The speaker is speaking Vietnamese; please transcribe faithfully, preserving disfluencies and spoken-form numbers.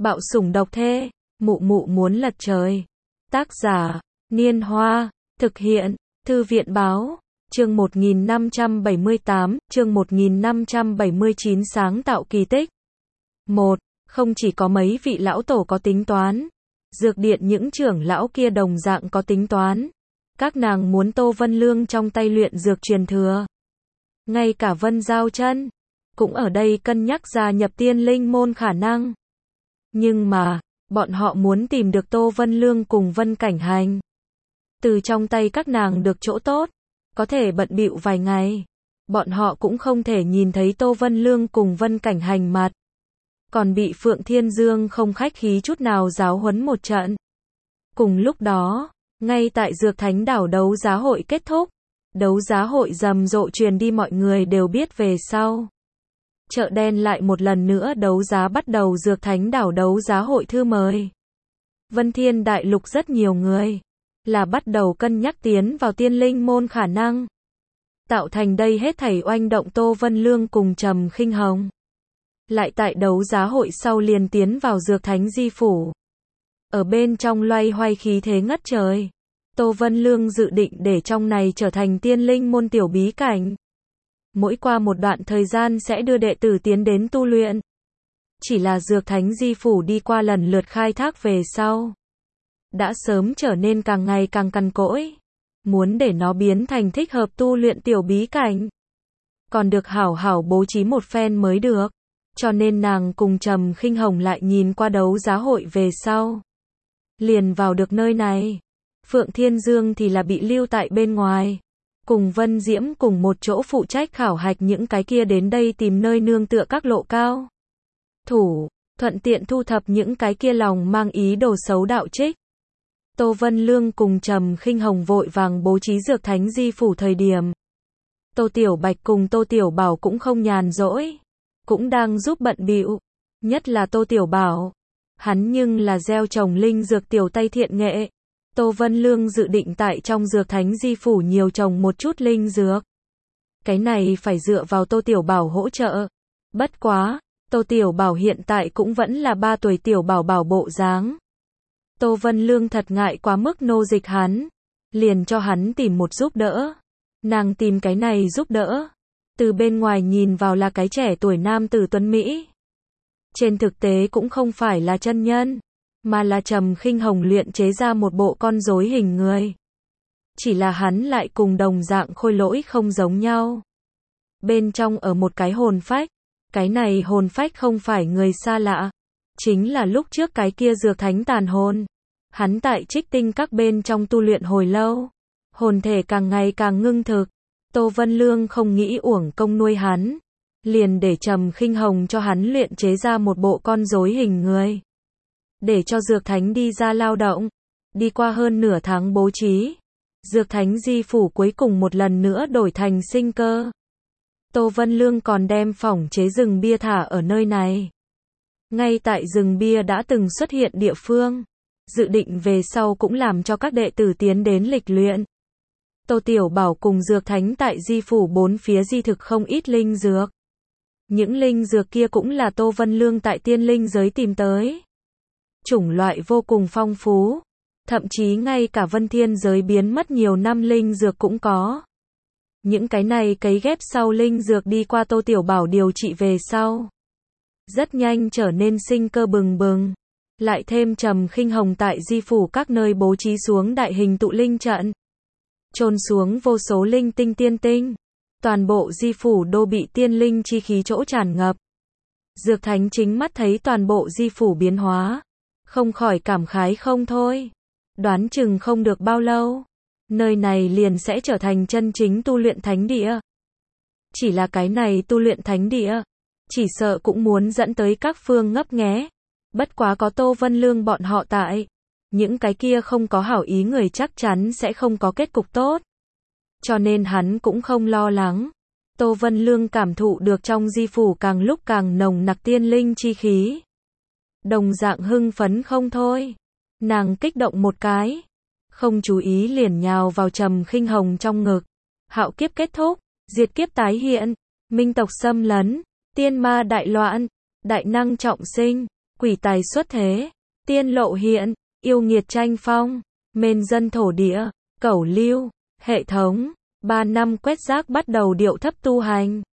Bạo sủng độc thê, mụ mụ muốn lật trời. Tác giả, Niên Hoa, thực hiện, Thư viện báo, chương một nghìn năm trăm bảy mươi tám, chương một nghìn năm trăm bảy mươi chín sáng tạo kỳ tích. một. Không chỉ có mấy vị lão tổ có tính toán, dược điện những trưởng lão kia đồng dạng có tính toán. Các nàng muốn Tô Vân Lương trong tay luyện dược truyền thừa. Ngay cả Vân Giao Chân cũng ở đây cân nhắc gia nhập tiên linh môn khả năng. Nhưng mà, bọn họ muốn tìm được Tô Vân Lương cùng Vân Cảnh Hành. Từ trong tay các nàng được chỗ tốt, có thể bận bịu vài ngày. Bọn họ cũng không thể nhìn thấy Tô Vân Lương cùng Vân Cảnh Hành mặt. Còn bị Phượng Thiên Dương không khách khí chút nào giáo huấn một trận. Cùng lúc đó, ngay tại Dược Thánh Đảo đấu giá hội kết thúc, đấu giá hội rầm rộ truyền đi mọi người đều biết về sau. Chợ đen lại một lần nữa đấu giá bắt đầu. Dược Thánh Đảo đấu giá hội thư mời Vân Thiên Đại Lục rất nhiều người là bắt đầu cân nhắc tiến vào tiên linh môn khả năng. Tạo thành đây hết thảy oanh động Tô Vân Lương cùng Trầm Khinh Hồng. Lại tại đấu giá hội sau liền tiến vào Dược Thánh Di Phủ. Ở bên trong loay hoay khí thế ngất trời. Tô Vân Lương dự định để trong này trở thành tiên linh môn tiểu bí cảnh. Mỗi qua một đoạn thời gian sẽ đưa đệ tử tiến đến tu luyện. Chỉ là Dược Thánh Di Phủ đi qua lần lượt khai thác về sau. Đã sớm trở nên càng ngày càng cằn cỗi. Muốn để nó biến thành thích hợp tu luyện tiểu bí cảnh. Còn được hảo hảo bố trí một phen mới được. Cho nên nàng cùng Trầm Khinh Hồng lại nhìn qua đấu giá hội về sau. Liền vào được nơi này. Phượng Thiên Dương thì là bị lưu tại bên ngoài. Cùng Vân Diễm cùng một chỗ phụ trách khảo hạch những cái kia đến đây tìm nơi nương tựa các lộ cao thủ, thuận tiện thu thập những cái kia lòng mang ý đồ xấu đạo trích. Tô Vân Lương cùng Trầm Khinh Hồng vội vàng bố trí Dược Thánh Di Phủ thời điểm. Tô Tiểu Bạch cùng Tô Tiểu Bảo cũng không nhàn rỗi, cũng đang giúp bận bịu, nhất là Tô Tiểu Bảo, hắn nhưng là gieo trồng linh dược tiểu tay thiện nghệ. Tô Vân Lương dự định tại trong Dược Thánh Di Phủ nhiều trồng một chút linh dược. Cái này phải dựa vào Tô Tiểu Bảo hỗ trợ. Bất quá, Tô Tiểu Bảo hiện tại cũng vẫn là ba tuổi tiểu bảo bảo bộ dáng. Tô Vân Lương thật ngại quá mức nô dịch hắn, liền cho hắn tìm một giúp đỡ. Nàng tìm cái này giúp đỡ, từ bên ngoài nhìn vào là cái trẻ tuổi nam tử tuấn Mỹ. Trên thực tế cũng không phải là chân nhân, mà là Trầm Khinh Hồng luyện chế ra một bộ con rối hình người. Chỉ là hắn lại cùng đồng dạng khôi lỗi không giống nhau. Bên trong ở một cái hồn phách, cái này hồn phách không phải người xa lạ, chính là lúc trước cái kia Dược Thánh tàn hồn. Hắn tại Trích Tinh Các bên trong tu luyện hồi lâu, hồn thể càng ngày càng ngưng thực. Tô Vân Lương không nghĩ uổng công nuôi hắn, liền để Trầm Khinh Hồng cho hắn luyện chế ra một bộ con rối hình người. Để cho Dược Thánh đi ra lao động. Đi qua hơn nửa tháng bố trí, Dược Thánh Di Phủ cuối cùng một lần nữa đổi thành sinh cơ. Tô Vân Lương còn đem phỏng chế rừng bia thả ở nơi này. Ngay tại rừng bia đã từng xuất hiện địa phương, dự định về sau cũng làm cho các đệ tử tiến đến lịch luyện. Tô Tiểu Bảo cùng Dược Thánh tại Di Phủ bốn phía di thực không ít linh dược. Những linh dược kia cũng là Tô Vân Lương tại tiên linh giới tìm tới. Chủng loại vô cùng phong phú, thậm chí ngay cả Vân Thiên giới biến mất nhiều năm linh dược cũng có. Những cái này cấy ghép sau linh dược đi qua Tô Tiểu Bảo điều trị về sau, rất nhanh trở nên sinh cơ bừng bừng. Lại thêm Trầm Khinh Hồng tại Di Phủ các nơi bố trí xuống đại hình tụ linh trận, chôn xuống vô số linh tinh tiên tinh. Toàn bộ Di Phủ đô bị tiên linh chi khí chỗ tràn ngập. Dược Thánh chính mắt thấy toàn bộ Di Phủ biến hóa, không khỏi cảm khái không thôi. Đoán chừng không được bao lâu, nơi này liền sẽ trở thành chân chính tu luyện thánh địa. Chỉ là cái này tu luyện thánh địa, chỉ sợ cũng muốn dẫn tới các phương ngấp nghé. Bất quá có Tô Vân Lương bọn họ tại, những cái kia không có hảo ý người chắc chắn sẽ không có kết cục tốt. Cho nên hắn cũng không lo lắng. Tô Vân Lương cảm thụ được trong Di Phủ càng lúc càng nồng nặc tiên linh chi khí. Đồng dạng hưng phấn không thôi. Nàng kích động một cái, không chú ý liền nhào vào Trầm Khinh Hồng trong ngực. Hạo kiếp kết thúc, diệt kiếp tái hiện, minh tộc xâm lấn, tiên ma đại loạn, đại năng trọng sinh, quỷ tài xuất thế, tiên lộ hiện, yêu nghiệt tranh phong, mên dân thổ địa, cẩu lưu, hệ thống, ba năm quét rác bắt đầu điệu thấp tu hành.